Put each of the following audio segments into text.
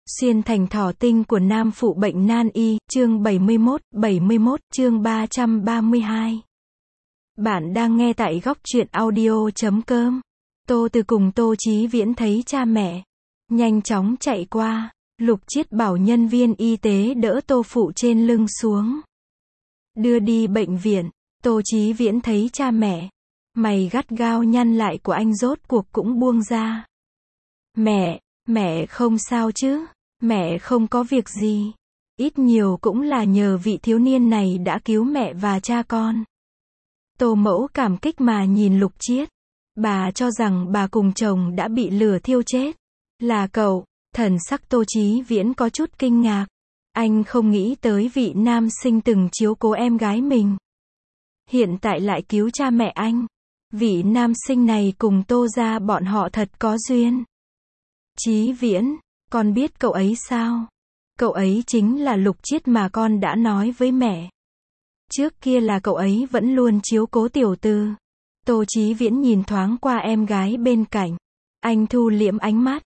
Xuyên thành thỏ tinh của nam phụ bệnh nan y, chương 71, chương 332. Bạn đang nghe tại góc truyện audio.com. Tô Từ cùng Tô Chí Viễn thấy cha mẹ. Nhanh chóng chạy qua, Lục Chiết bảo nhân viên y tế đỡ Tô Phụ trên lưng xuống. Đưa đi bệnh viện, Tô Chí Viễn thấy cha mẹ. Mày gắt gao nhăn lại của anh rốt cuộc cũng buông ra. Mẹ không sao chứ? Mẹ không có việc gì. Ít nhiều cũng là nhờ vị thiếu niên này đã cứu mẹ và cha con. Tô Mẫu cảm kích mà nhìn Lục Chiết. Bà cho rằng bà cùng chồng đã bị lửa thiêu chết. Là cậu. Thần sắc Tô Chí Viễn có chút kinh ngạc. Anh không nghĩ tới vị nam sinh từng chiếu cố em gái mình. Hiện tại lại cứu cha mẹ anh. Vị nam sinh này cùng Tô gia bọn họ thật có duyên. Chí Viễn, con biết cậu ấy sao? Cậu ấy chính là Lục Chiết mà con đã nói với mẹ. Trước kia là cậu ấy vẫn luôn chiếu cố tiểu Từ. Tô Chí Viễn nhìn thoáng qua em gái bên cạnh. Anh thu liễm ánh mắt.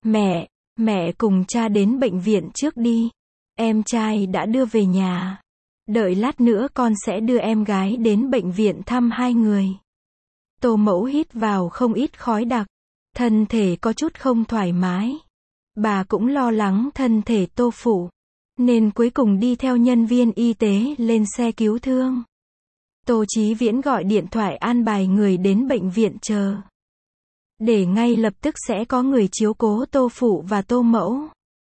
Mẹ cùng cha đến bệnh viện trước đi. Em trai đã đưa về nhà. Đợi lát nữa con sẽ đưa em gái đến bệnh viện thăm hai người. Tô Mẫu hít vào không ít khói đặc. Thân thể có chút không thoải mái. Bà cũng lo lắng thân thể Tô Phụ. Nên cuối cùng đi theo nhân viên y tế lên xe cứu thương. Tô Chí Viễn gọi điện thoại an bài người đến bệnh viện chờ. Để ngay lập tức sẽ có người chiếu cố Tô Phụ và Tô Mẫu.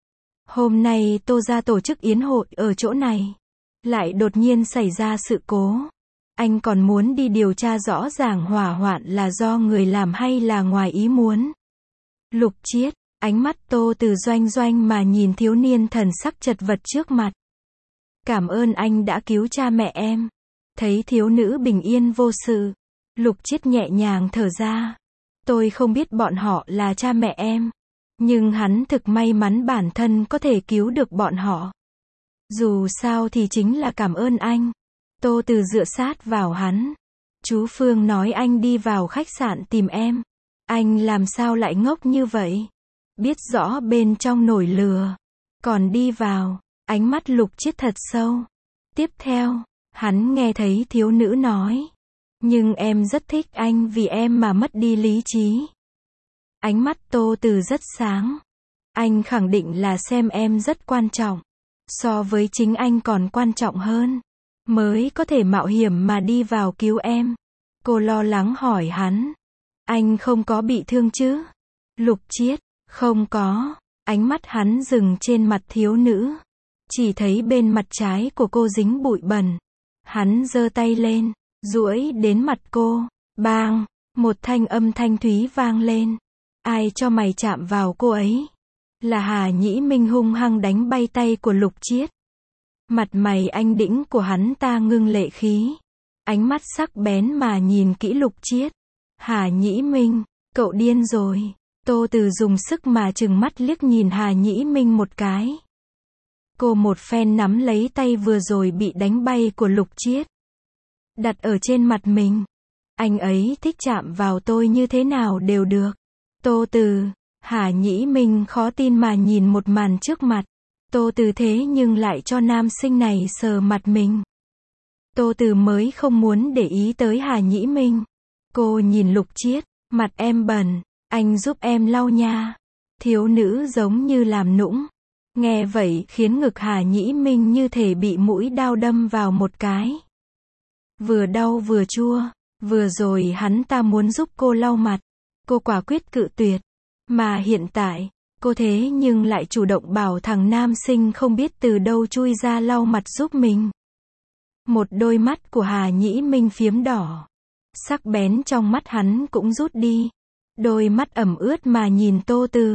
Hôm nay Tô gia tổ chức yến hội ở chỗ này. Lại đột nhiên xảy ra sự cố. Anh còn muốn đi điều tra rõ ràng hỏa hoạn là do người làm hay là ngoài ý muốn. Lục Chiết, ánh mắt Tô Từ doanh mà nhìn thiếu niên thần sắc chật vật trước mặt. Cảm ơn anh đã cứu cha mẹ em. Thấy thiếu nữ bình yên vô sự. Lục Chiết nhẹ nhàng thở ra. Tôi không biết bọn họ là cha mẹ em. Nhưng hắn thực may mắn bản thân có thể cứu được bọn họ. Dù sao thì chính là cảm ơn anh. Tô Từ dựa sát vào hắn. Chú Phương nói anh đi vào khách sạn tìm em. Anh làm sao lại ngốc như vậy? Biết rõ bên trong nổi lửa. Còn đi vào. Ánh mắt Lục Chiết thật sâu. Tiếp theo, hắn nghe thấy thiếu nữ nói. Nhưng em rất thích anh vì em mà mất đi lý trí. Ánh mắt Tô Từ rất sáng. Anh khẳng định là xem em rất quan trọng. So với chính anh còn quan trọng hơn. Mới có thể mạo hiểm mà đi vào cứu em. Cô lo lắng hỏi hắn. Anh không có bị thương chứ? Lục Chiết, không có. Ánh mắt hắn dừng trên mặt thiếu nữ. Chỉ thấy bên mặt trái của cô dính bụi bẩn. Hắn giơ tay lên, duỗi đến mặt cô. Bang, một thanh âm thanh thúy vang lên. Ai cho mày chạm vào cô ấy? Là Hà Nhĩ Minh hung hăng đánh bay tay của Lục Chiết. Mặt mày anh đĩnh của hắn ta ngưng lệ khí. Ánh mắt sắc bén mà nhìn kỹ Lục Chiết. Hà Nhĩ Minh, cậu điên rồi. Tô Từ dùng sức mà trừng mắt liếc nhìn Hà Nhĩ Minh một cái. Cô một phen nắm lấy tay vừa rồi bị đánh bay của Lục Chiết. Đặt ở trên mặt mình. Anh ấy thích chạm vào tôi như thế nào đều được. Tô Từ, Hà Nhĩ Minh khó tin mà nhìn một màn trước mặt. Tô Từ thế nhưng lại cho nam sinh này sờ mặt mình. Tô Từ mới không muốn để ý tới Hà Nhĩ Minh. Cô nhìn Lục Chiết, mặt em bẩn, anh giúp em lau nha. Thiếu nữ giống như làm nũng. Nghe vậy khiến ngực Hà Nhĩ Minh như thể bị mũi dao đâm vào một cái. Vừa đau vừa chua. Vừa rồi hắn ta muốn giúp cô lau mặt. Cô quả quyết cự tuyệt. Mà hiện tại, cô thế nhưng lại chủ động bảo thằng nam sinh không biết từ đâu chui ra lau mặt giúp mình. Một đôi mắt của Hà Nhĩ Minh phiếm đỏ. Sắc bén trong mắt hắn cũng rút đi. Đôi mắt ẩm ướt mà nhìn Tô Từ.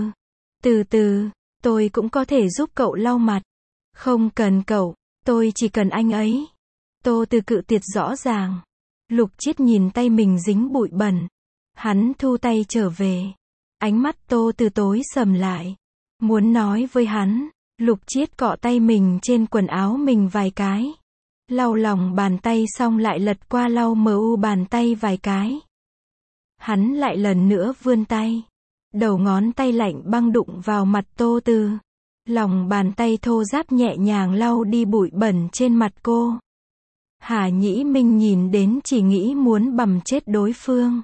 Từ, tôi cũng có thể giúp cậu lau mặt. Không cần cậu, tôi chỉ cần anh ấy. Tô Từ cự tuyệt rõ ràng. Lục Chiết nhìn tay mình dính bụi bẩn. Hắn thu tay trở về. Ánh mắt Tô Từ tối sầm lại. Muốn nói với hắn. Lục Chiết cọ tay mình trên quần áo mình vài cái. Lau lòng bàn tay xong lại lật qua lau bàn tay vài cái. Hắn lại lần nữa vươn tay. Đầu ngón tay lạnh băng đụng vào mặt Tô Từ. Lòng bàn tay thô ráp nhẹ nhàng lau đi bụi bẩn trên mặt cô. Hà Nhĩ Minh nhìn đến chỉ nghĩ muốn bầm chết đối phương.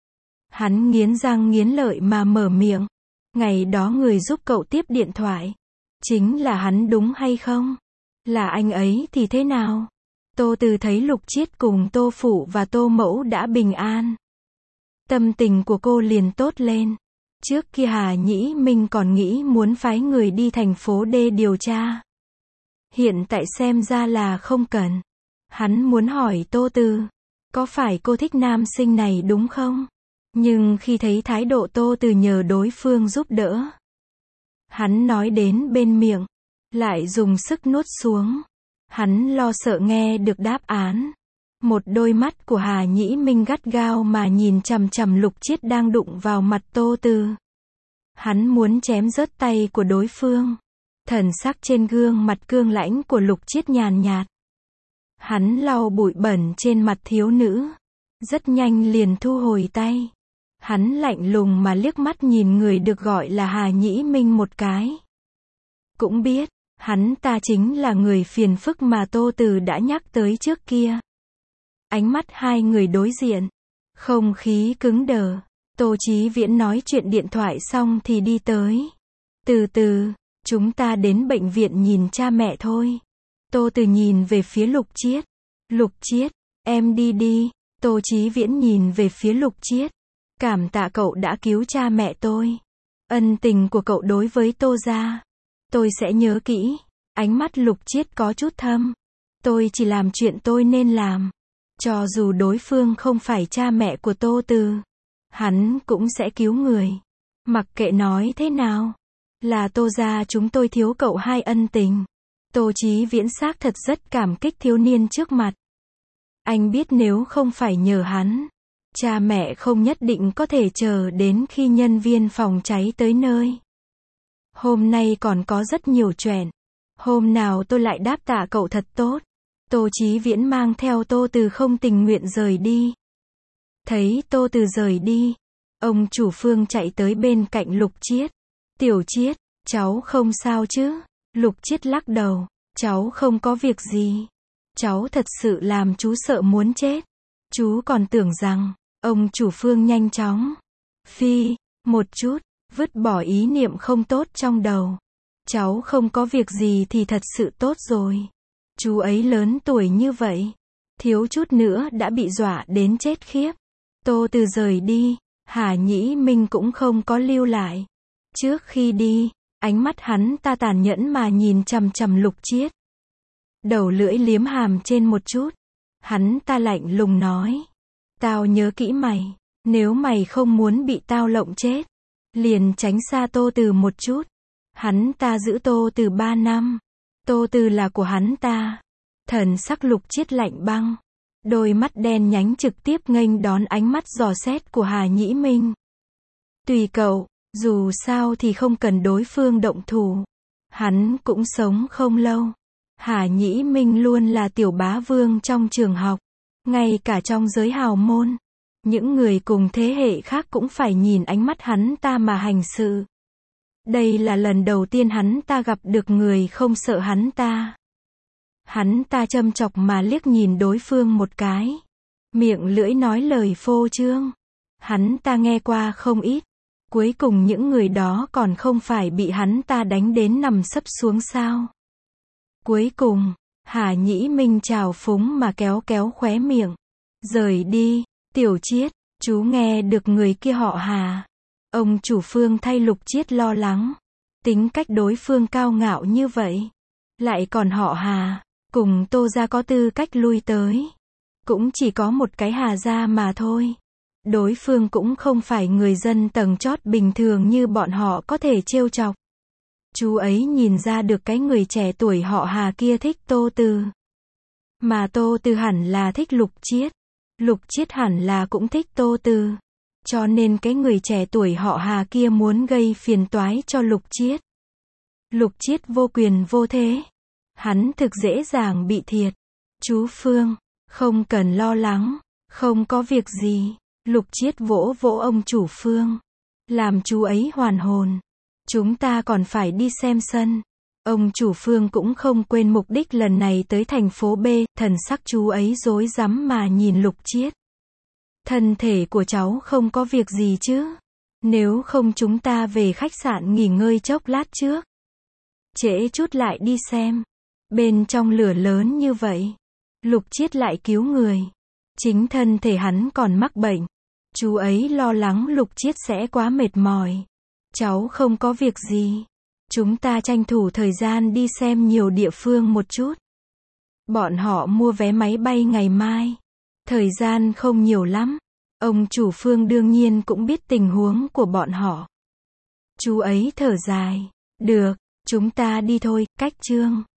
Hắn nghiến răng nghiến lợi mà mở miệng. Ngày đó người giúp cậu tiếp điện thoại. Chính là hắn đúng hay không? Là anh ấy thì thế nào? Tô Từ thấy Lục Chiết cùng Tô Phụ và Tô Mẫu đã bình an. Tâm tình của cô liền tốt lên. Trước kia Hà Nhĩ Minh còn nghĩ muốn phái người đi thành phố D điều tra. Hiện tại xem ra là không cần. Hắn muốn hỏi Tô Từ, có phải cô thích nam sinh này đúng không? Nhưng khi thấy thái độ Tô Từ nhờ đối phương giúp đỡ, hắn nói đến bên miệng, lại dùng sức nuốt xuống. Hắn lo sợ nghe được đáp án. Một đôi mắt của Hà Nhĩ Minh gắt gao mà nhìn chằm chằm Lục Chiết đang đụng vào mặt Tô Từ. Hắn muốn chém rớt tay của đối phương. Thần sắc trên gương mặt cương lãnh của Lục Chiết nhàn nhạt. Hắn lau bụi bẩn trên mặt thiếu nữ. Rất nhanh liền thu hồi tay. Hắn lạnh lùng mà liếc mắt nhìn người được gọi là Hà Nhĩ Minh một cái. Cũng biết, hắn ta chính là người phiền phức mà Tô Từ đã nhắc tới trước kia. Ánh mắt hai người đối diện. Không khí cứng đờ. Tô Chí Viễn nói chuyện điện thoại xong thì đi tới. Từ từ, chúng ta đến bệnh viện nhìn cha mẹ thôi. Tô Từ nhìn về phía Lục Chiết. Lục Chiết, em đi đi. Tô Chí Viễn nhìn về phía Lục Chiết. Cảm tạ cậu đã cứu cha mẹ tôi. Ân tình của cậu đối với Tô gia, tôi sẽ nhớ kỹ. Ánh mắt Lục Chiết có chút thâm. Tôi chỉ làm chuyện tôi nên làm. Cho dù đối phương không phải cha mẹ của Tô Từ, hắn cũng sẽ cứu người. Mặc kệ nói thế nào, là Tô gia chúng tôi thiếu cậu hai ân tình. Tô Chí Viễn xác thật rất cảm kích thiếu niên trước mặt. Anh biết nếu không phải nhờ hắn, cha mẹ không nhất định có thể chờ đến khi nhân viên phòng cháy tới nơi. Hôm nay còn có rất nhiều chuyện. Hôm nào tôi lại đáp tạ cậu thật tốt. Tô Chí Viễn mang theo Tô Từ không tình nguyện rời đi. Thấy Tô Từ rời đi, ông chủ Phương chạy tới bên cạnh Lục Chiết. Tiểu Chiết, cháu không sao chứ? Lục Chiết lắc đầu, cháu không có việc gì. Cháu thật sự làm chú sợ muốn chết. Chú còn tưởng rằng, ông chủ Phương nhanh chóng phi một chút, vứt bỏ ý niệm không tốt trong đầu. Cháu không có việc gì thì thật sự tốt rồi. Chú ấy lớn tuổi như vậy, thiếu chút nữa đã bị dọa đến chết khiếp. Tô Từ rời đi, Hà Nhĩ Minh cũng không có lưu lại. Trước khi đi, ánh mắt hắn ta tàn nhẫn mà nhìn chằm chằm Lục Chiết. Đầu lưỡi liếm hàm trên một chút. Hắn ta lạnh lùng nói. Tao nhớ kỹ mày. Nếu mày không muốn bị tao lộng chết, liền tránh xa Tô Từ một chút. Hắn ta giữ Tô Từ 3 năm. Tô Từ là của hắn ta. Thần sắc Lục Chiết lạnh băng. Đôi mắt đen nhánh trực tiếp nghênh đón ánh mắt dò xét của Hà Nhĩ Minh. Tùy cậu, dù sao thì không cần đối phương động thủ. Hắn cũng sống không lâu. Hà Nhĩ Minh luôn là tiểu bá vương trong trường học. Ngay cả trong giới hào môn, những người cùng thế hệ khác cũng phải nhìn ánh mắt hắn ta mà hành sự. Đây là lần đầu tiên hắn ta gặp được người không sợ hắn ta. Hắn ta châm chọc mà liếc nhìn đối phương một cái. Miệng lưỡi nói lời phô trương. Hắn ta nghe qua không ít. Cuối cùng những người đó còn không phải bị hắn ta đánh đến nằm sấp xuống sao. Cuối cùng, Hà Nhĩ Minh trào phúng mà kéo kéo khóe miệng. Rời đi, Tiểu Chiết, chú nghe được người kia họ Hà. Ông chủ Phương thay Lục Chiết lo lắng. Tính cách đối phương cao ngạo như vậy. Lại còn họ Hà, cùng Tô gia có tư cách lui tới. Cũng chỉ có một cái Hà gia mà thôi. Đối phương cũng không phải người dân tầng chót bình thường như bọn họ có thể trêu chọc. Chú ấy nhìn ra được cái người trẻ tuổi họ Hà kia thích Tô Từ. Mà Tô Từ hẳn là thích Lục Chiết. Lục Chiết hẳn là cũng thích Tô Từ. Cho nên cái người trẻ tuổi họ Hà kia muốn gây phiền toái cho Lục Chiết. Lục Chiết vô quyền vô thế. Hắn thực dễ dàng bị thiệt. Chú Phương, không cần lo lắng. Không có việc gì. Lục Chiết vỗ vỗ ông chủ Phương. Làm chú ấy hoàn hồn. Chúng ta còn phải đi xem sân. Ông chủ Phương cũng không quên mục đích lần này tới thành phố B, thần sắc chú ấy rối rắm mà nhìn Lục Chiết. Thân thể của cháu không có việc gì chứ? Nếu không chúng ta về khách sạn nghỉ ngơi chốc lát trước. Trễ chút lại đi xem. Bên trong lửa lớn như vậy. Lục Chiết lại cứu người. Chính thân thể hắn còn mắc bệnh. Chú ấy lo lắng Lục Chiết sẽ quá mệt mỏi. Cháu không có việc gì. Chúng ta tranh thủ thời gian đi xem nhiều địa phương một chút. Bọn họ mua vé máy bay ngày mai. Thời gian không nhiều lắm. Ông chủ Phương đương nhiên cũng biết tình huống của bọn họ. Chú ấy thở dài. Được, chúng ta đi thôi, cách Trương.